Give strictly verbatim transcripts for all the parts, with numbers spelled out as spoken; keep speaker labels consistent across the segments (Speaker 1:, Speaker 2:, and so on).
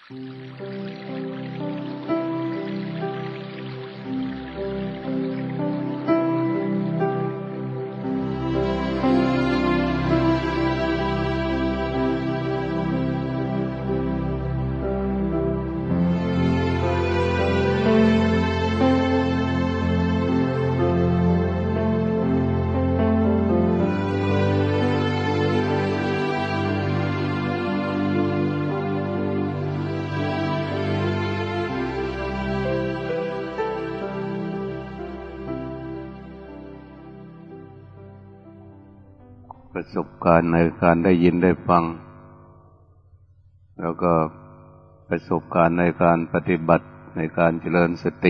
Speaker 1: ประสบการณ์ในการได้ยินได้ฟังแล้วก็ประสบการณ์ในการปฏิบัติในการเจริญสติ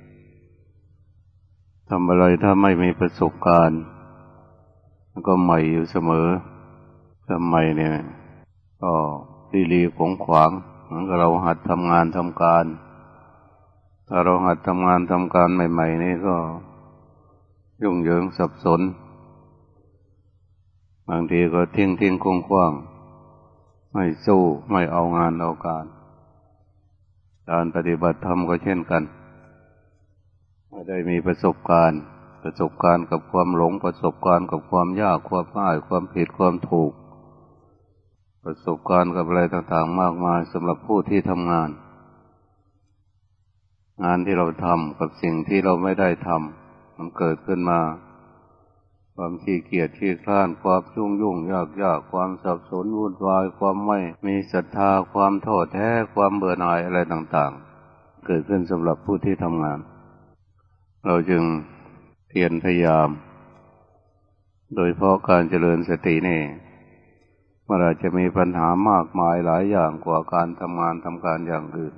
Speaker 1: ทำอะไรถ้าไม่มีประสบการณ์มันก็ใหม่อยู่เสมอถ้าใหม่เนี่ยก็ลีลีของขวางเหมือนกับเราหัดทำงานทำการถ้าเราหัดทำงานทำการใหม่ๆนี่ก็ยุ่งเหยิงสับสนบางทีก็ทิ้งทิ้งคงคว่างไม่สู้ไม่เอางานเอาการการปฏิบัติธรรมก็เช่นกันไม่ได้มีประสบการณ์ประสบการณ์กับความหลงประสบการณ์กับความยากความง่ายความผิดความถูกประสบการณ์กับอะไรต่างๆมากมายสำหรับผู้ที่ทำงานงานที่เราทำกับสิ่งที่เราไม่ได้ทำมันเกิดขึ้นมาความขี้เกียจขี้คร้านความยุ่งยุ่งยากยากความสับสนวุ่นวายความไม่มีศรัทธาความท้อแท้ความเบื่อหน่ายอะไรต่างๆเกิดขึ้นสำหรับผู้ที่ทำงานเราจึงเพียรพยายามโดยเพราะการเจริญสตินี่มันอาจจะมีปัญหามากมายหลายอย่างกว่าการทำงานทำการอย่างอื่น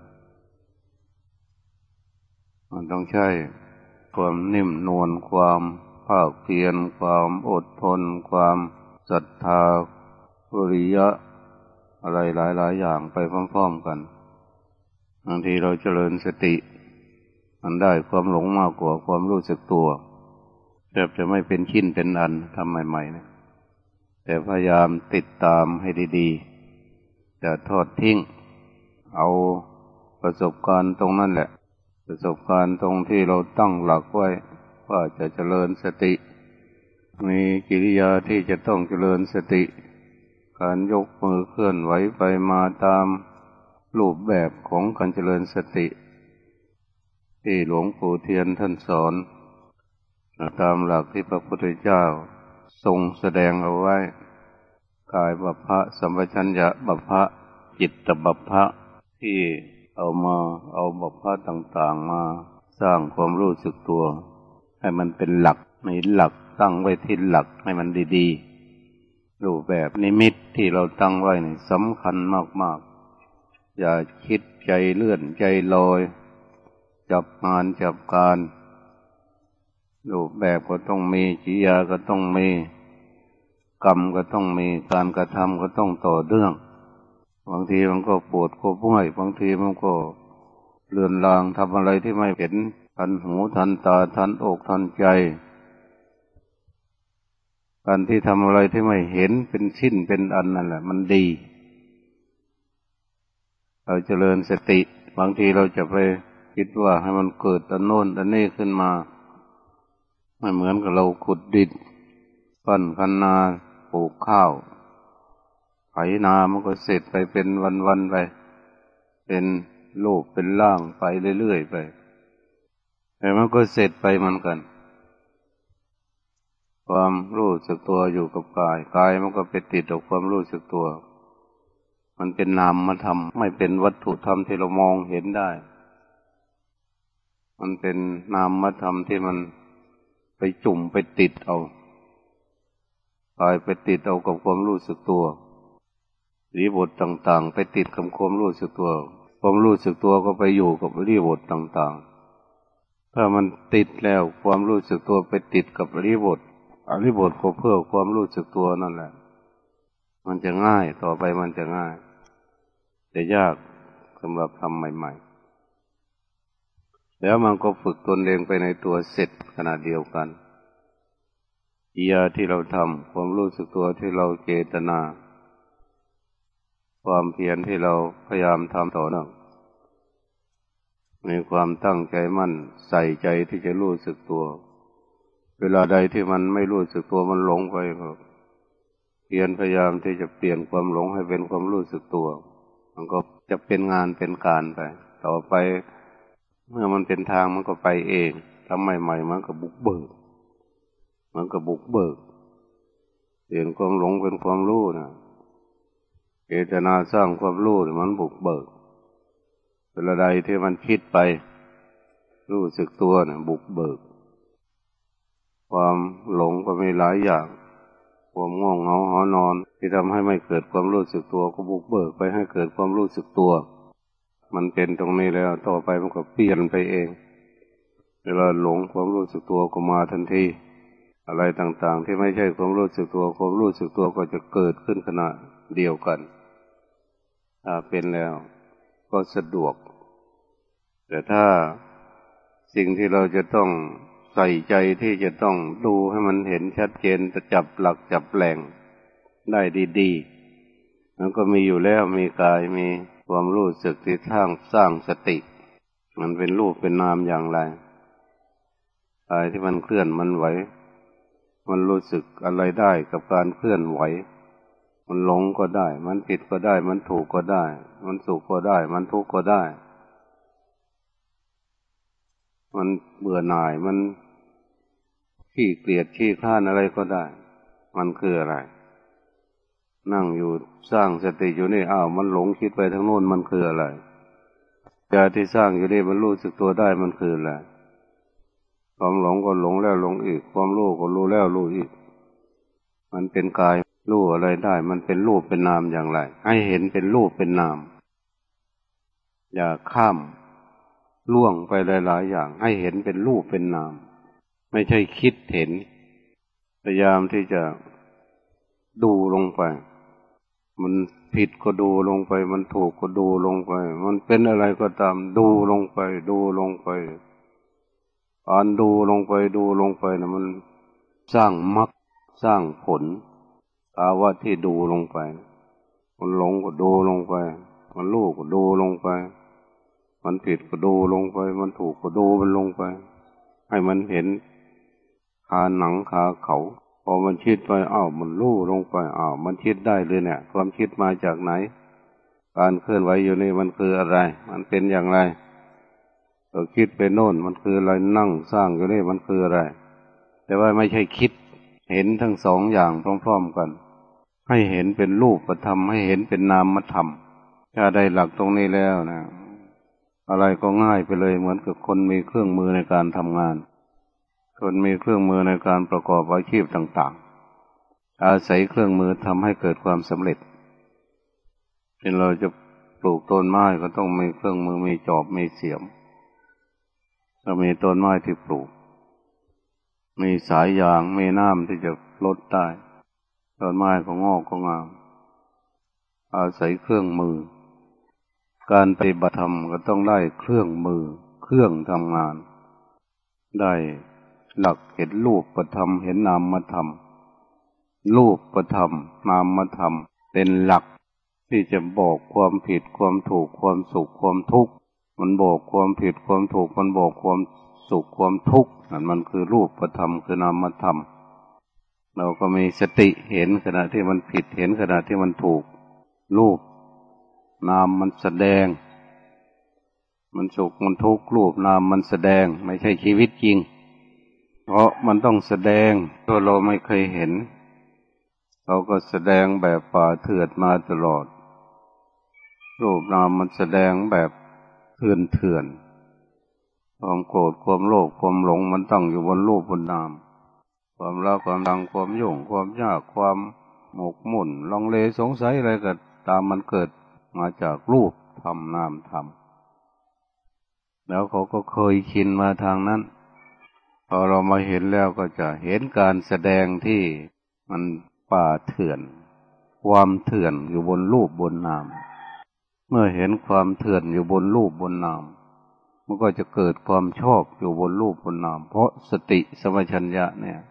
Speaker 1: มันต้องใช้ความนิ่มนวลความภาคเพียรความอดทนความศรัทธาวิริยะอะไรหลายๆอย่างไปพร้อมๆกันบางทีเราเจริญสติมันได้ความหลงมากกว่าความรู้สึกตัวแทบจะไม่เป็นชิ้นเป็นอันทำใหม่ๆนะแต่พยายามติดตามให้ดีๆอย่าทอดทิ้งเอาประสบการณ์ตรงนั้นแหละประสบการณ์ตรงที่เราตั้งหลักไว้ว่าจะเจริญสติมีกิริยาที่จะต้องเจริญสติการยกมือเคลื่อนไหวไปมาตามรูปแบบของการเจริญสติที่หลวงปู่เทียนท่านสอนตามหลักที่พระพุทธเจ้าทรงแสดงเอาไว้กายบัพพะสัมปชัญญะบัพพะจิตตบัพพะที่เอามาเอาบัพพะต่างๆมาสร้างความรู้สึกตัวให้มันเป็นหลักมีหลักตั้งไว้ที่หลักให้มันดีๆรูปแบบนิมิตที่เราตั้งไว้นี่สำคัญมากๆอย่าคิดใจเลื่อนใจลอยจับงานจับการรูปแบบก็ต้องมีกิริยาก็ต้องมีกรรมก็ต้องมีการกระทำก็ต้องต่อเนื่องบางทีมันก็ปวดก็เมื่อยบางทีมันก็เลือนลางทำอะไรที่ไม่เห็นทันหูทันตาทันอกทันใจการที่ทำอะไรที่ไม่เห็นเป็นชิ้นเป็นอันนั่นแหละมันดีเราเจริญสติบางทีเราจะไปคิดว่าให้มันเกิดอันโน้นอันนี้ขึ้นมาไม่เหมือนกับเราขุดดินปั้นคันนาปลูกข้าวไถนามันก็เสร็จไปเป็นวันๆไปเป็นรูปเป็นร่างไปเรื่อยๆไปแต่มันก็เสร็จไปเหมือนกันความรู้สึกตัวอยู่กับกายกายมันก็ไปติดกับความรู้สึกตัวมันเป็นนามธรรมไม่เป็นวัตถุธรรมที่เรามองเห็นได้มันเป็นนามธรรมที่มันไปจุ่มไปติดเอากายไปติดเอากับความรู้สึกตัวอิริยาบถต่างๆไปติดกับความรู้สึกตัวความรู้สึกตัวก็ไปอยู่กับอิริยาบถต่างๆถ้ามันติดแล้วความรู้สึกตัวไปติดกับอิริยาบถอิริยาบถก็เพื่อความรู้สึกตัวนั่นแหละมันจะง่ายต่อไปมันจะง่ายแต่ยากสำหรับทำใหม่ๆแล้วมันก็ฝึกตนเองไปในตัวเสร็จขณะเดียวกันกิริยาที่เราทำความรู้สึกตัวที่เราเจตนาพความเพียรที่เราพยายามทำต่อเนื่องมีความตั้งใจมั่นใส่ใจที่จะรู้สึกตัวเวลาใดที่มันไม่รู้สึกตัวมันหลงไปก็เพียรพยายามที่จะเปลี่ยนความหลงให้เป็นความรู้สึกตัวมันก็จะเป็นงานเป็นการไปต่อไปเมื่อมันเป็นทางมันก็ไปเองทำใหม่ๆมันก็บุกเบิกมันก็บุกเบิกเปลี่ยนความหลงเป็นความรู้นะเจตนาสร้างความรู้มันบุกเบิกเวลาใดที่มันคิดไปรู้สึกตัวนะบุกเบิกความหลงก็มีหลายอย่างความง่วงเหงาหอนอนที่ทำให้ไม่เกิดความรู้สึกตัวก็บุกเบิกไปให้เกิดความรู้สึกตัวมันเป็นตรงนี้แล้วต่อไปมันก็เปลี่ยนไปเองเวลาหลงความรู้สึกตัวก็มาทันทีอะไรต่างๆที่ไม่ใช่ความรู้สึกตัวความรู้สึกตัวก็จะเกิดขึ้นขณะเดียวกันถ้าเป็นแล้วก็สะดวกแต่ถ้าสิ่งที่เราจะต้องใส่ใจที่จะต้องดูให้มันเห็นชัดเจนจะจับหลักจับแหล่งได้ดีๆมันก็มีอยู่แล้วมีกายมีความรู้สึกที่สร้างสร้างสติมันเป็นรูปเป็นนามอย่างไรกายที่มันเคลื่อนมันไหวมันรู้สึกอะไรได้กับการเคลื่อนไหวมันหลงก็ได้มันผิดก็ได้มันถูกก็ได้มันสุขก็ได้มันทุกข์ก็ได้มันเบื่อหน่ายมันขี้เกียจขี้คร้านอะไรก็ได้มันคืออะไรนั่งอยู่สร้างสติอยู่นี่อ้าวมันหลงคิดไปทางโน้นมันคืออะไรใจที่สร้างอยู่นี่มันรู้สึกตัวได้มันคืออะไรความหลงก็หลงแล้วหลงอีกความรู้ก็รู้แล้วรู้อีกมันเป็นกายรู้อะไรได้มันเป็นรูปเป็นนามอย่างไรให้เห็นเป็นรูปเป็นนามอย่าข้ามล่วงไปหลายๆอย่างให้เห็นเป็นรูปเป็นนามไม่ใช่คิดเห็นพยายามที่จะดูลงไปมันผิดก็ดูลงไปมันถูกก็ดูลงไปมันเป็นอะไรก็ตามดูลงไปดูลงไปอ่านดูลงไปดูลงไปนะมันสร้างมรรคสร้างผลภาวะที่ดูลงไปมันหลงก็ดูลงไปมันรู้ก็ดูลงไปมันผิดก็ดูลงไปมันถูกก็ดูมันลงไปให้มันเห็นคาหนังคาเขาพอมันคิดไปอ้าวมันรู้ลงไปอ้าวมันคิดได้เลยเนี่ยความคิดมาจากไหนการเคลื่อนไหวอยู่นี่มันคืออะไรมันเป็นอย่างไรเราคิดไปโน่นมันคืออะไรนั่งสร้างอยู่นี่มันคืออะไรแต่ว่าไม่ใช่คิดเห็นทั้งสองอย่างพร้อมๆกันให้เห็นเป็นรูปธรรมให้เห็นเป็นนามธรรมถ้าได้หลักตรงนี้แล้วนะอะไรก็ง่ายไปเลยเหมือนกับคนมีเครื่องมือในการทำงานคนมีเครื่องมือในการประกอบอาชีพต่างๆอาศัยเครื่องมือทำให้เกิดความสำเร็จเช่นเราจะปลูกต้นไม้ก็ต้องมีเครื่องมือมีจอบมีเสียมถ้ามีต้นไม้ที่ปลูกมีสายยางมีน้ำที่จะลดได้ต้นไม้ก็งอกก็งามอาศัยเครื่องมือการปฏิบัติธรรมก็ต้องได้เครื่องมือเครื่องทำงานได้หลักเห็นรูปธรรมเห็นนามธรรมรูปธรรมนามธรรมเป็นหลักที่จะบอกความผิดความถูกความสุขความทุกข์มันบอกความผิดความถูกมันบอกความสุขความทุกข์นั่นมันคือรูปธรรมคือนามธรรมเราก็มีสติเห็นขณะที่มันผิดเห็นขณะที่มันถูกรูปนามมันแสดงมันสุขมันทุกข์รูปนามมันแสดงไม่ใช่ชีวิตจริงเพราะมันต้องแสดงตัวเราไม่เคยเห็นเราก็แสดงแบบป่าเถื่อนมาตลอดรูปนามมันแสดงแบบเถื่อนเถื่อนความโกรธความโลภความหลงมันตั้งอยู่บนรูปบนนามความรักความดังความยุ่งความยากความหมกมุ่นลังเลสงสัยอะไรก็ตามมันเกิดมาจากรูปธรรมนามธรรมแล้วเขาก็เคยชินมาทางนั้นพอเรามาเห็นแล้วก็จะเห็นการแสดงที่มันป่าเถื่อนความเถื่อนอยู่บนรูปบนนามเมื่อเห็นความเถื่อนอยู่บนรูปบนนามมันก็จะเกิดความชอบอยู่บนรูปบนนามเพราะสติสัมปชัญญะเนี่ย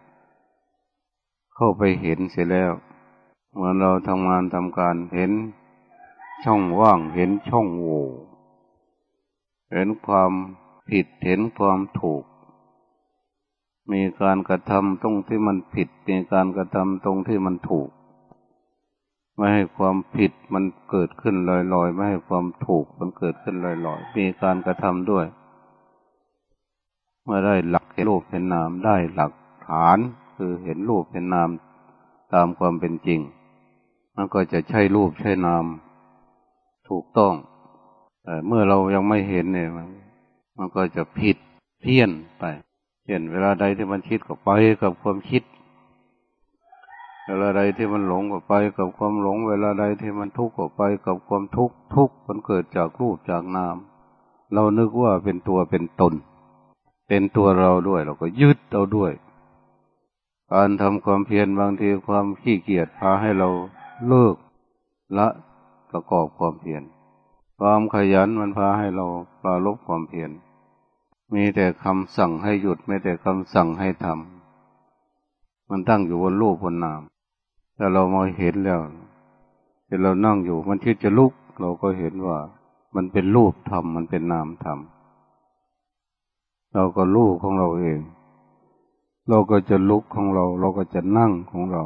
Speaker 1: เข้าไปเห็นเสียแล้วเมื่อเราทำงานทำการเห็นช่องว่างเห็นช่องโหว่เห็นความผิดเห็นความถูกมีการกระทำตรงที่มันผิดมีการกระทำตรงที่มันถูกไม่ให้ความผิดมันเกิดขึ้นลอยๆไม่ให้ความถูกมันเกิดขึ้นลอยๆมีการกระทำด้วยเมื่อได้หลักเห็นรูปเห็นนามได้หลักฐานคือเห็นรูปเห็นนามตามความเป็นจริงมันก็จะใช่รูปใช่นามถูกต้องแต่เมื่อเรายังไม่เห็นเนี่ยมันมันก็จะผิดเพี้ยนไปเช่นเวลาใดที่มันคิดก็ไปกับความคิดเวลาใดที่มันหลงก็ไปกับความหลงเวลาใดที่มันทุกข์ก็ไปกับความทุกข์ทุกข์มันเกิดจากรูปจากนามเรานึกว่าเป็นตัวเป็นตนเป็นตัวเราด้วยเราก็ยึดเอาด้วยการทำความเพียรบางทีความขี้เกียจพาให้เราเลิกละประกอบความเพียรความขยันมันพาให้เราปราลบความเพียรมีแต่คำสั่งให้หยุดไม่แต่คำสั่งให้ทำมันตั้งอยู่บนรูปบนนามแต่เรามาเห็นแล้วที่เรานั่งอยู่มันคิดจะลุกเราก็เห็นว่ามันเป็นรูปธรรมมันเป็นนามธรรมเราก็รู้ของเราเองเราก็จะลุกของเราเราก็จะนั่งของเรา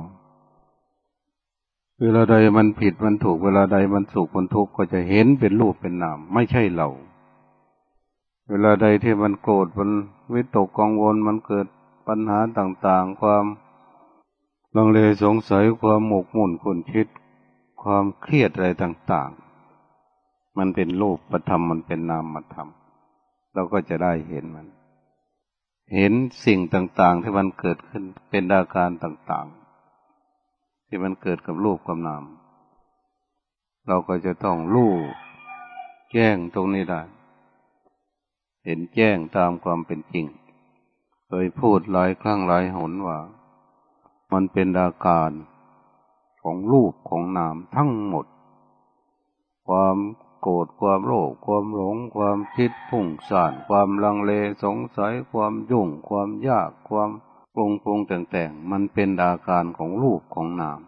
Speaker 1: เวลาใดมันผิดมันถูกเวลาใดมันสุขมันทุกข์ก็จะเห็นเป็นรูปเป็นนามไม่ใช่เราเวลาใดที่มันโกรธมันวิตกกังวลมันเกิดปัญหาต่างๆความลังเลสงสัยความหมกมุ่นขุ่นคิดความเครียดอะไรต่างๆมันเป็นรูปธรรมมันเป็นนามธรรมเราก็จะได้เห็นมันเห็นสิ่งต่างๆที่มันเกิดขึ้นเป็นอาการต่างๆที่มันเกิดกับรูปกับนามเราก็จะต้องรู้แจ้งตรงนี้ได้เห็นแจ้งตามความเป็นจริงเคยพูดหลายครั้งหลายหนว่ามันเป็นอาการของรูปของนามทั้งหมดความโกรธความโลภความหลงความคิดพุ่งซ่านความลังเลสงสัยความยุ่งความยากความปรุงปรุงแต่งๆมันเป็นอาการของรูปของนาม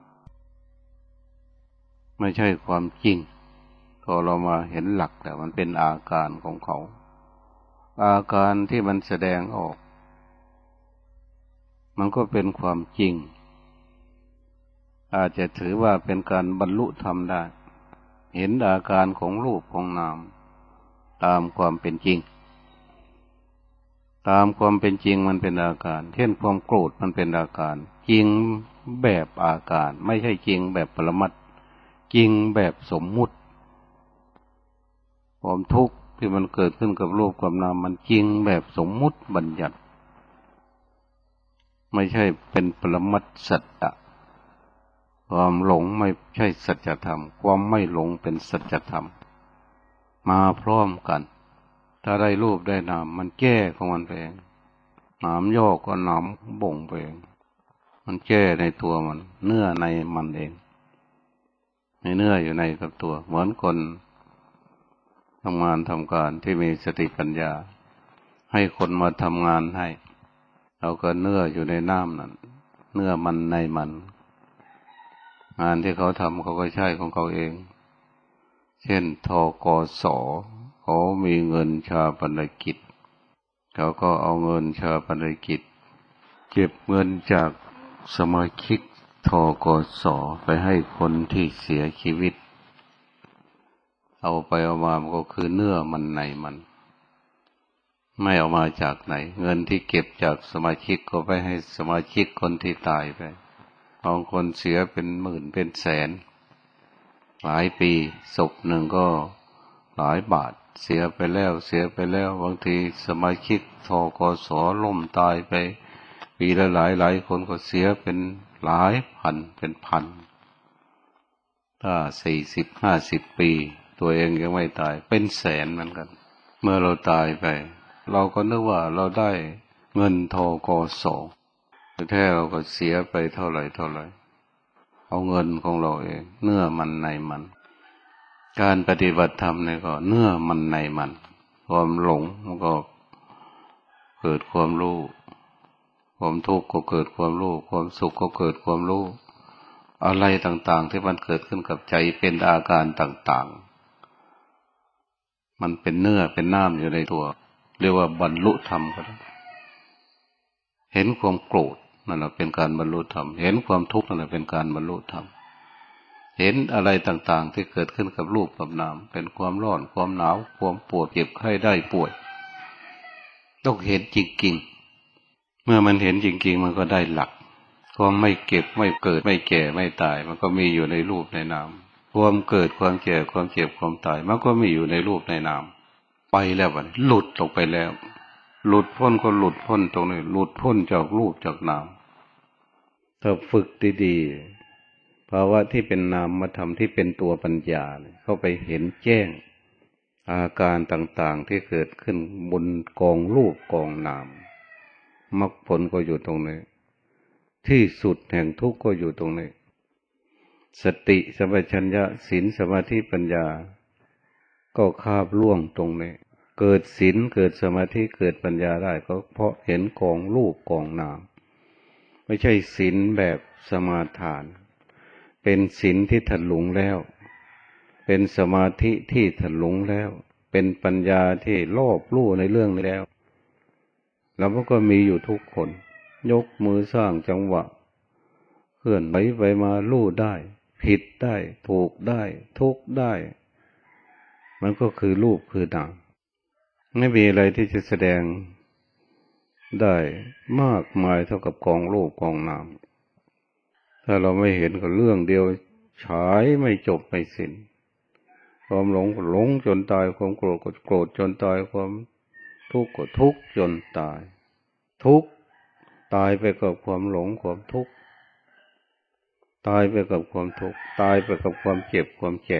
Speaker 1: ไม่ใช่ความจริงพอเรามาเห็นหลักแต่มันเป็นอาการของเขาอาการที่มันแสดงออกมันก็เป็นความจริงอาจจะถือว่าเป็นการบรรลุธรรมได้เห็นอาการของรูปของนามตามความเป็นจริงตามความเป็นจริงมันเป็นอาการเช่นความโกรธมันเป็นอาการจริงแบบอาการไม่ใช่จริงแบบปรมัตถ์จริงแบบสมมุติความทุกข์ที่มันเกิดขึ้นกับรูปกับนามมันจริงแบบสมมุติบัญญัติไม่ใช่เป็นปรมัตถ์สัจจะความหลงไม่ใช่สัจธรรมความไม่หลงเป็นสัจธรรมมาพร้อมกันถ้าได้รูปได้นามมันแก้ของมันเองหนามย่อก็หนามบ่งไปเองมันแก้ในตัวมันเนื้อในมันเองในเนื้ออยู่ในกับตัวเหมือนคนทำงานทำการที่มีสติปัญญาให้คนมาทำงานให้เราก็เนื้ออยู่ในน้ำนั่นเนื้อมันในมันงานที่เขาทำเขาก็ใช้ของเขาเองเช่นทกสเขามีเงินชาปนกิจเขาก็เอาเงินชาปนกิจเก็บเงินจากสมาชิกทกสไปให้คนที่เสียชีวิตเอาไปเอามามันก็คือเนื้อมันในมันไม่เอามาจากไหนเงินที่เก็บจากสมาชิกก็ไปให้สมาชิกคนที่ตายไปบางคนเสียเป็นหมื่นเป็นแสนหลายปีศพหนึ่งก็หลายบาทเสียไปแล้วเสียไปแล้วบางทีสมาชิกทกสล้มตายไปปีละหลายหลายคนก็เสียเป็นหลายพันเป็นพันถ้าสี่สิบห้าสิบปีตัวเองยังไม่ตายเป็นแสนเหมือนกันเมื่อเราตายไปเราก็นึกว่าเราได้เงินทกสแต่แท้เราก็เสียไปเท่าไหร่เท่าไหร่เอาเงินของเราเองเนื้อมันในมันการปฏิบัติธรรมเนี่ยก็เนื้อมันในมันความหลงมันก็เกิดความรู้ความทุกข์ก็เกิดความรู้ความสุขก็เกิดความรู้อะไรต่างๆที่มันเกิดขึ้นกับใจเป็นอาการต่างๆมันเป็นเนื้อเป็นน้ำอยู่ในตัวเรียกว่าบรรลุธรรมก็ได้เห็นความโกรธนั่นแหละเป็นการบรรลุธรรมเห็นความทุกข์นั่นแหละเป็นการบรรลุธรรมเห็นอะไรต่างๆที่เกิดขึ้นกับรูปกับนามเป็นความร้อนความหนาวความปวดเจ็บไข้ได้ป่วยต้องเห็นจริงๆเมื่อมันเห็นจริงๆมันก็ได้หลักความไม่เก็บไม่เกิดไม่แก่ไม่ตายมันก็มีอยู่ในรูปในนามความเกิดความแก่ความเจ็บความตายมันก็มีอยู่ในรูปในนามไปแล้ววะหลุดออกไปแล้วหลุดพ้นก็หลุดพ้นตรงนี้หลุดพ้นจากรูปจากนามถ้าฝึกดีๆภาวะที่เป็นนามธรรมที่เป็นตัวปัญญาเข้าไปเห็นแจ้งอาการต่างๆที่เกิดขึ้นบนกองรูปกองนามมรรคผลก็อยู่ตรงนี้ที่สุดแห่งทุกข์ก็อยู่ตรงนี้สติสัมปชัญญะศีลสมาธิปัญญาก็คาบล่วงตรงนี้เกิดศีลเกิดสมาธิเกิดปัญญาได้ก็เพราะเห็นกองรูปกองนามไม่ใช่ศีลแบบสมาทานเป็นศีลที่ถลุงแล้วเป็นสมาธิที่ถลุงแล้วเป็นปัญญาที่รอบรู้ในเรื่องนี้แล้วแล้วมันก็มีอยู่ทุกคนยกมือสร้างจังหวะเคลื่อนไหวไปมารู้ได้ผิดได้ถูกได้ทุกได้มันก็คือรูปคือนามไม่มีอะไรที่จะแสดงได้มากมายเท่ากับกองรูปกองนามถ้าเราไม่เห็นก็เรื่องเดียวฉายไม่จบไม่สิ้นความหลงก็หลงจนตายความโกรธก็โกรธจนตายความทุกข์ก็ทุกข์จนตายทุกข์ตายไปกับความหลงความทุกข์ตายไปกับความทุกข์ตายไปกับความเจ็บความแก่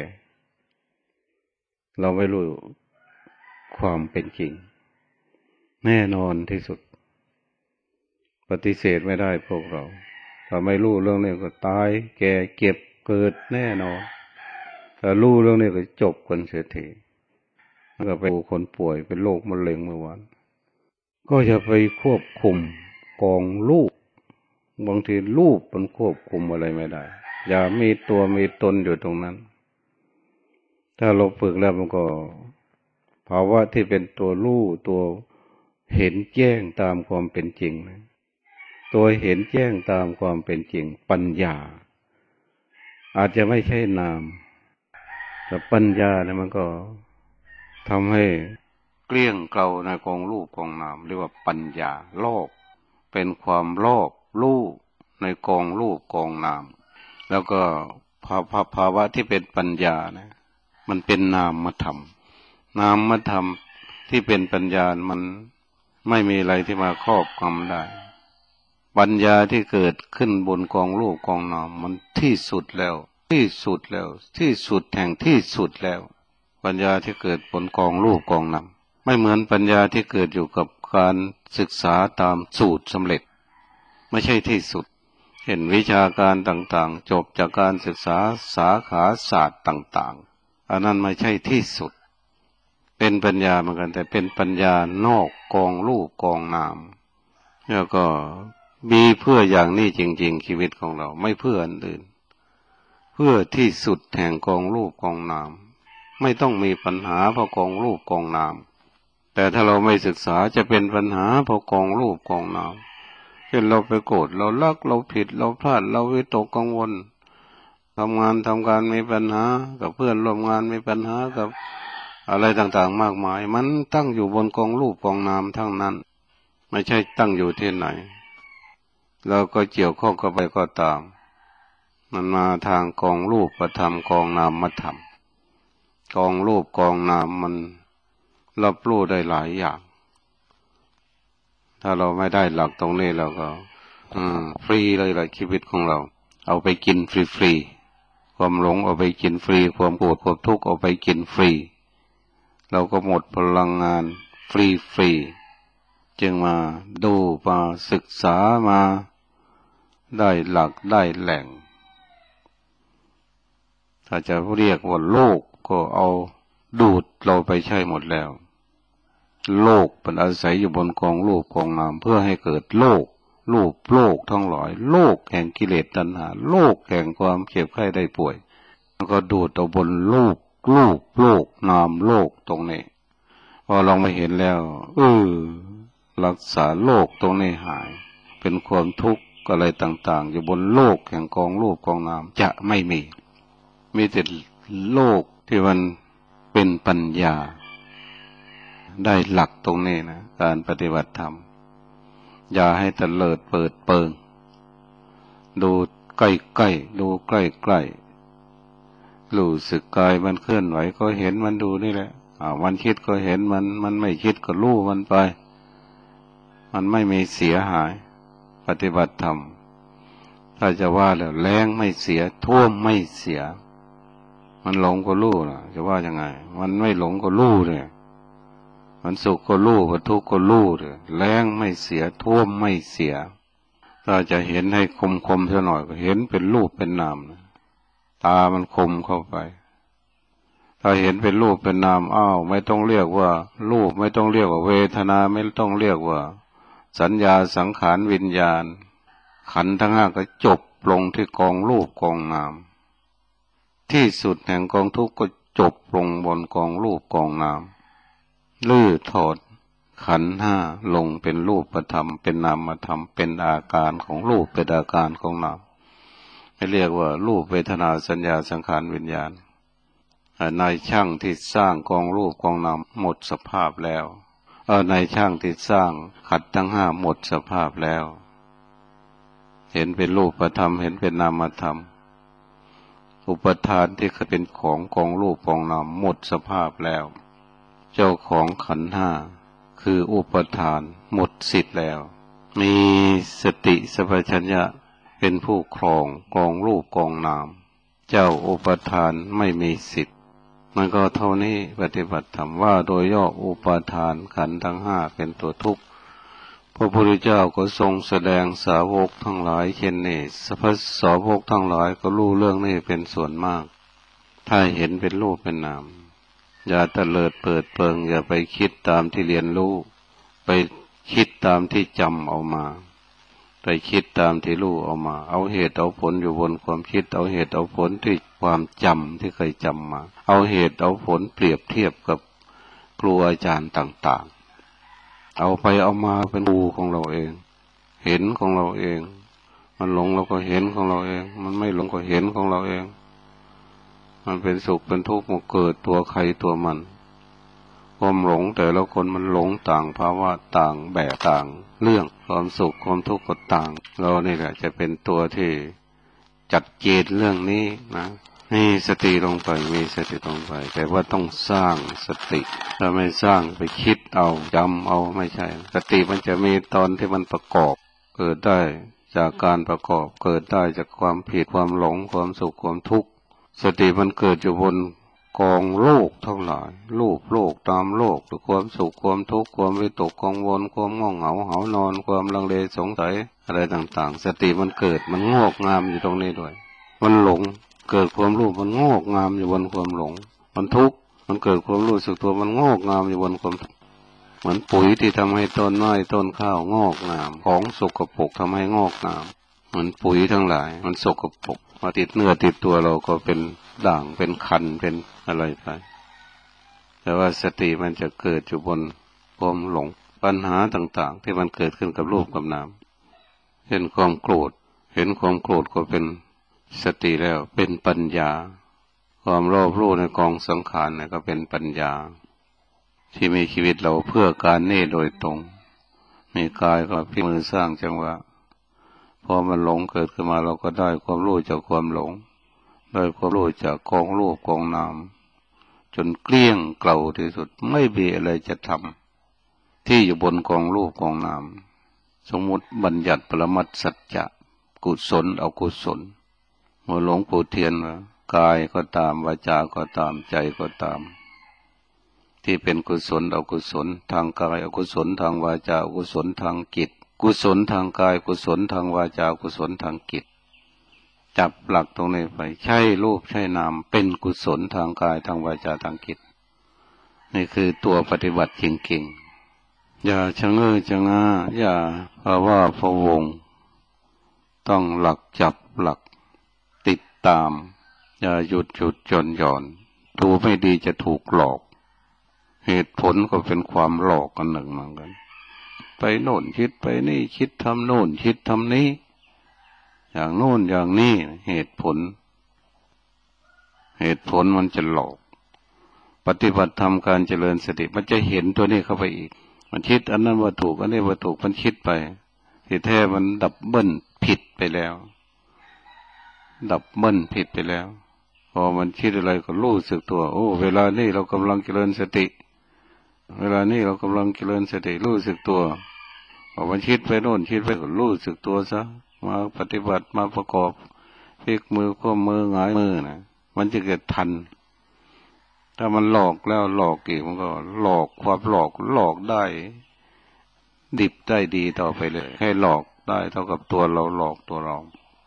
Speaker 1: เราไม่รู้ความเป็นจริงแน่นอนที่สุดปฏิเสธไม่ได้พวกเราถ้าไม่รู้เรื่องนี้ก็ตายแก่เก็บเกิดแน่นอนถ้ารู้เรื่องนี้ก็จบกันเสียทีแล้วก็ไปดูคนป่วยเป็นโรคมะเร็งเมื่อวานก็จะไปควบคุมกองรูปบางทีรูปมันควบคุมอะไรไม่ได้อย่ามีตัวมีตนอยู่ตรงนั้นถ้าเราฝึกแล้วมันก็ภาวะที่เป็นตัวรู้ตัวเห็นแจ้งตามความเป็นจริงนะตัวเห็นแจ้งตามความเป็นจริงปัญญาอาจจะไม่ใช่นามแต่ปัญญาเนี่ยมันก็ทำให้เกลี้ยงเกลาในกองรูปกองนามเรียกว่าปัญญารอบเป็นความรอบรู้ในกองรูปกองนามแล้วก็ภาภาวะที่เป็นปัญญานะมันเป็นนามธรรมนามธรรมที่เป็นปัญญามันไม่มีอะไรที่มาครอบงำได้ปัญญาที่เกิดขึ้นบนกองรูปกองนามมันที่สุดแล้วที่สุดแล้วที่สุดแห่งที่สุดแล้วปัญญาที่เกิดบนกองรูปกองนามไม่เหมือนปัญญาที่เกิดอยู่กับการศึกษาตามสูตรสำเร็จไม่ใช่ที่สุดเห็นวิชาการต่างๆจบจากการศึกษาสาขาศาสตร์ต่างๆอันนั้นไม่ใช่ที่สุดเป็นปัญญาเหมือนกันแต่เป็นปัญญานอกกองรูปกองนามแล้วก็มีเพื่ออย่างนี้จริงๆชีวิตของเราไม่เพื่ออันอื่นเพื่อที่สุดแห่งกองรูปกองนามไม่ต้องมีปัญหาเพราะกองรูปกองนามแต่ถ้าเราไม่ศึกษาจะเป็นปัญหาเพราะกองรูปกองนามเช่นเราไปโกรธเราลักเราผิดเราพลาดเราวิตกกังวลทำงานทำการมีปัญหากับเพื่อนร่วมงานมีปัญหากับอะไรต่างๆมากมายมันตั้งอยู่บนกองรูปกองนามทั้งนั้นไม่ใช่ตั้งอยู่ที่ไหนเราก็เกี่ยวข้องกับไปก็ตามมันมาทางกองรูปประธรรมกองนามธรรมกองรูปกองนามมันรับรู้ได้หลายอย่างถ้าเราไม่ได้หลักตรงนี้เราก็ฟรีเลยแหละชีวิตของเราเอาไปกินฟรีๆความหลงเอาไปกินฟรีความโกรธความทุกข์เอาไปกินฟรีเราก็หมดพลังงานฟรีๆจึงมาดูมาศึกษามาได้หลักได้แหล่งถ้าจะเรียกว่าโลกก็เอาดูดเราไปใช้หมดแล้ว โลกเป็นอาศัยอยู่บนกองรูปกองนามเพื่อให้เกิดโลกรูปโลกทั้งหลายโลกแห่งกิเลสตัณหาโลกแห่งความเจ็บไข้ได้ป่วยแล้วก็ดูดเอาบนโลกรูปโลกนามโลกตรงนี้พอลองมาเห็นแล้วเออรักษาโลกตรงนี้หายเป็นความทุกข์อะไรต่างๆอยู่บนโลกแห่งกองรูปกองนามจะไม่มีมีแต่โลกที่มันเป็นปัญญาได้หลักตรงนี้นะการปฏิบัติธรรมอย่าให้ตะเลิดเปิดเปิงดูใกล้ๆดูใกล้ๆรู้สึกกายมันเคลื่อนไหวก็เห็นมันดูนี่แหละอ่ามันคิดก็เห็นมันมันไม่คิดก็รู้มันไปมันไม่มีเสียหายปฏิบัติธรรมถ้าจะว่าแล้วแรงไม่เสียท่วมไม่เสียมันหลงก็รู้นะจะว่ายังไงมันไม่หลงก็รู้เลยมันสุขก็รู้มันทุกข์ก็รู้เลยแรงไม่เสียท่วมไม่เสียถ้าจะเห็นให้คมคมสักหน่อยก็เห็นเป็นรูปเป็นนามนะตามันคมเข้าไปถ้าเห็นเป็นรูปเป็นนามอ้าวไม่ต้องเรียกว่ารูปไม่ต้องเรียกว่าเวทนาไม่ต้องเรียกว่าสัญญาสังขารวิญญาณขันธ์ทั้งห้าก็จบลงที่กองรูปกองนามที่สุดแห่งกองทุกข์ก็จบลงบนกองรูปกองนามลื้อถอดขันธ์ห้าลงเป็นรูปธรรมเป็นนามธรรมเป็นอาการของรูปเป็นอาการของนามไม่เรียกว่ารูปเวทนาสัญญาสังขารวิญญาณนายช่างที่สร้างกองรูปกองนามหมดสภาพแล้วเออนายช่างที่สร้างขันธ์ทั้งห้าหมดสภาพแล้วเห็นเป็นรูปธรรมเห็นเป็นนามธรรมอุปทานที่เคยเป็นของกองรูปกองนามหมดสภาพแล้วเจ้าของขันธ์ห้าคืออุปทานหมดสิทธิ์แล้วมีสติสัพพัญญะเป็นผู้ครองกองรูปกองนามเจ้าอุปทานไม่มีสิทธิ์มันก็เท่านี้ปฏิบัติธรรมว่าโดยย่ออุปทานขันธ์ทั้งห้าเป็นตัวทุกข์พระพุทธเจ้าก็ทรงแสดงสาวกทั้งหลายเช่นนี้พระสาวกทั้งหลายก็รู้เรื่องนี้เป็นส่วนมากถ้าเห็นเป็นรูปเป็นนามอย่าตะเลิดเปิดเปิงอย่าไปคิดตามที่เรียนรู้ไปคิดตามที่จำเอามาไปคิดตามที่รู้เอามาเอาเหตุเอาผลอยู่บนความคิดเอาเหตุเอาผลที่ความจำที่เคยจำมาเอาเหตุเอาผลเปรียบเทียบกับครูอาจารย์ต่างๆเอาไปเอามาเป็นดูของเราเองเห็นของเราเองมันหลงเราก็เห็นของเราเองมันไม่หลงก็เห็นของเราเองมันเป็นสุขเป็นทุกข์มันเกิดตัวใครตัวมันความหลงแต่ละคนมันหลงต่างภาวะต่างแบบต่างเรื่องความสุขความทุกข์ก็ต่างเรานี่แหละจะเป็นตัวที่จัดเจนเรื่องนี้นะมีสติลงไปมีสติลงไปแต่ว่าต้องสร้างสติถ้าไม่สร้างไปคิดเอาจำเอาไม่ใช่สติมันจะมีตอนที่มันประกอบเกิดได้จากการประกอบเกิดได้จากความผิดความหลงความสุขความทุกข์สติมันเกิดอยู่บนกองโลกทั้งหลายรูปโลกตามโลกหรือความสุขความทุกข์ความวิตกกังวลความง่วงเหงาหานอนความลังเลสงสัยอะไรต่างๆสติมันเกิดมันงอกงามอยู่ตรงนี้ด้วยมันหลงเกิดความรู้มันงอกงามอยู่บนความหลงมันทุกข์มันเกิดความรู้สึกตัวมันงอกงามอยู่บนความทุกข์เหมือนปุ๋ยที่ทำให้ต้นไม้ต้นข้าวงอกงามของสกปรกทำให้งอกงามเหมือนปุ๋ยทั้งหลายมันสกปรกมาติดเนื้อติดตัวเราก็เป็นด่างเป็นคันเป็นอะไรไปแต่ว่าสติมันจะเกิดอยู่บนความหลงปัญหาต่างๆที่มันเกิดขึ้นกับรูปกับนามเห็นความโกรธเห็นความโกรธก็เป็นสติแล้วเป็นปัญญาความรอบรู้ในกองสังขารเนี่ยก็เป็นปัญญาที่มีชีวิตเราเพื่อการนี้โดยตรงมีกายก็พิมือสร้างจังหวะพอมันหลงเกิดขึ้นมาเราก็ได้ความรู้จากความหลงได้ความรู้จากกองรูปกองนามจนเกลี้ยงเกลาที่สุดไม่มีอะไรจะทำที่อยู่บนกองรูปกองนามสมมุติบัญญัติปรมัตถสัจจะกุศลอกุศลเมื่อหลวงปู่เทียนว่ากายก็ตามวาจาก็ตามใจก็ตามที่เป็นกุศลอกุศลทางกายอกุศลทางวาจาอกุศลทางจิตกุศลทางกายกุศลทางวาจากุศลทางจิตจับหลักตรงนี้ไปใช่รูปใช่นามเป็นกุศลทางกายทางวาจาทางจิตนี่คือตัวปฏิบัติจริงๆอย่าชะเง้อชะงะอย่าภาวะพะวงต้องหลักจับหลักติดตามอย่าหยุดหยุดจนหย่อนดูไม่ดีจะถูกหลอกเหตุผลก็เป็นความหลอกกันหนึ่งเหมือนกันไปโน่นคิดไปนี่คิดทำโน่นคิดทำนี้อย่างโน่นอย่างนี้เหตุผลเหตุผลมันจะหลอกปฏิบัติธรรมการเจริญสติมันจะเห็นตัวนี้เข้าไปอีกมันคิดอันนั้นว่าถูกอันนี้ว่าถูกมันคิดไปที่แท้มันดับเบิ้ลผิดไปแล้วดับเบิ้ลผิดไปแล้วพอมันคิดอะไรก็รู้สึกตัวโอ้เวลานี้เรากำลังเจริญสติเวลานี้เรากำลังเจริญสติรู้สึกตัวพอมันคิดไปโน่นคิดไปก็รู้สึกตัวซะมาปฏิบัติมาประกอบพลิกมือก้มมือหงายมือนะมันจะเกิดทันถ้ามันหลอกแล้วหลอกอีกมันก็หลอกความหลอกหลอกได้ดิบได้ดีต่อไปเลยให้หลอกได้เท่ากับตัวเราหลอกตัวเรา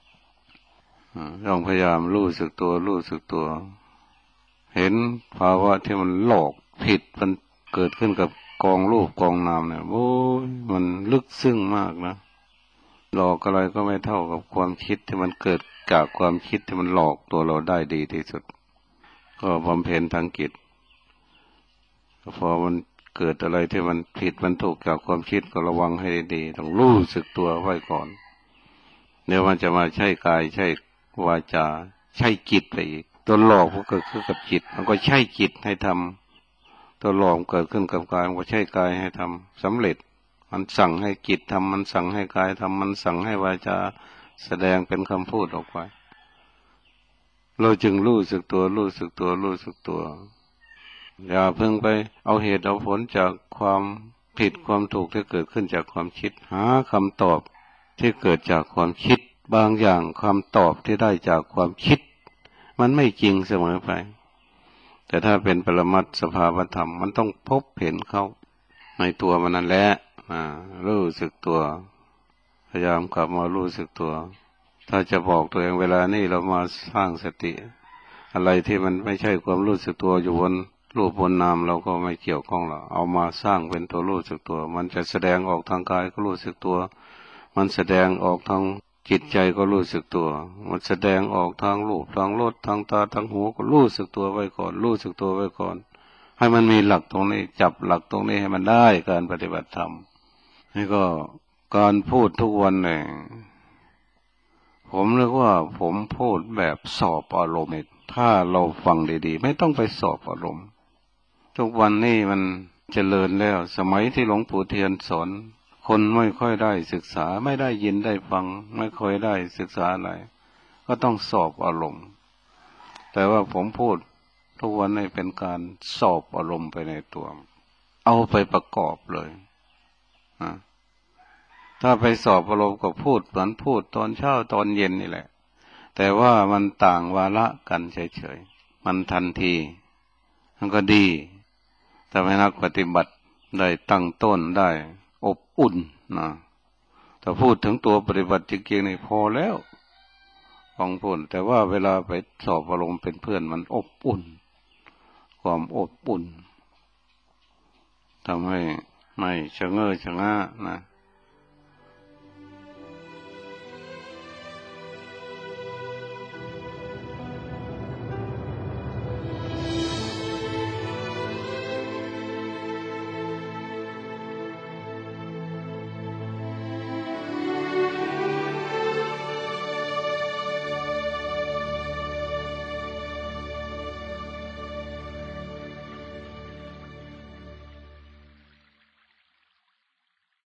Speaker 1: ต้องพยายามรู้สึกตัวรู้สึกตัวเห็นภาวะที่มันหลอกผิดมันเกิดขึ้นกับกองรูปกองนามเนี่ยโอ้ยมันลึกซึ้งมากนะหลอกอะไรก็ไม่เท่ากับความคิดที่มันเกิดจากความคิดที่มันหลอกตัวเราได้ดีที่สุดก็บำเพ็ญทางจิตพอมันเกิดอะไรที่มันผิดมันถูกจากความคิดก็ระวังให้ดีต้องรู้สึกตัวไว้ก่อนเดี๋ยวมันจะมาใช้กายใช้วาจาใช้จิตไปอีกตัวหลอกมันเกิดขึ้นกับจิตมันก็ใช้จิตให้ทำตัวหลอกเกิดขึ้นกับกายมันก็ใช้กายให้ทำสำเร็จมันสั่งให้จิตทำมันสั่งให้กายทำมันสั่งให้วาจาแสดงเป็นคำพูดออกไปเราจึงรู้สึกตัวรู้สึกตัวรู้สึกตัวอย่าเพิ่งไปเอาเหตุเอาผลจากความผิดความถูกที่เกิดขึ้นจากความคิดหาคำตอบที่เกิดจากความคิดบางอย่างคำตอบที่ได้จากความคิดมันไม่จริงเสมอไปแต่ถ้าเป็นปรมัตถ์สภาวธรรมมันต้องพบเห็นเขาในตัวมันนั่นแหละรู้สึกตัวพยายามกลับมารู้สึกตัวถ้าจะบอกตัวเองเวลานี้เรามาสร้างสติอะไรที่มันไม่ใช่ความรู้สึกตัวอยู่บนรูปบนนามเราก็ไม่เกี่ยวข้องหรอกเอามาสร้างเป็นตัวรู้สึกตัวมันจะแสดงออกทางกายก็รู้สึกตัวมันแสดงออกทางจิตใจก็รู้สึกตัวมันแสดงออกทางรูปทางรสทางตาทางหูก็รู้สึกตัวไว้ก่อนรู้สึกตัวไว้ก่อนให้มันมีหลักตรงนี้จับหลักตรงนี้ให้มันได้การปฏิบัติธรรมนี่ก็การพูดทุกวันเนี่ยผมเรียกว่าผมพูดแบบสอบอารมณ์ถ้าเราฟังดีๆไม่ต้องไปสอบอารมณ์ทุกวันนี้มันเจริญแล้วสมัยที่หลวงปู่เทียนสอนคนไม่ค่อยได้ศึกษาไม่ได้ยินได้ฟังไม่ค่อยได้ศึกษาอะไรก็ต้องสอบอารมณ์แต่ว่าผมพูดทุกวันนี้เป็นการสอบอารมณ์ไปในตัวเอาไปประกอบเลยนะถ้าไปสอบอารมณ์ก็พูดเหมือนพูดตอนเช้าตอนเย็นนี่แหละแต่ว่ามันต่างวาระกันเฉยๆมันทันทีมันก็ดีทำให้นักปฏิบัติได้ตั้งต้นได้อบอุ่นนะถ้าพูดถึงตัวปฏิบัติจริงๆนี่พอแล้วฟังพูดแต่ว่าเวลาไปสอบอารมณ์เป็นเพื่อนมันอบอุ่นความอบอุ่นทำให้ไม่ชะเง้อชะงะนะ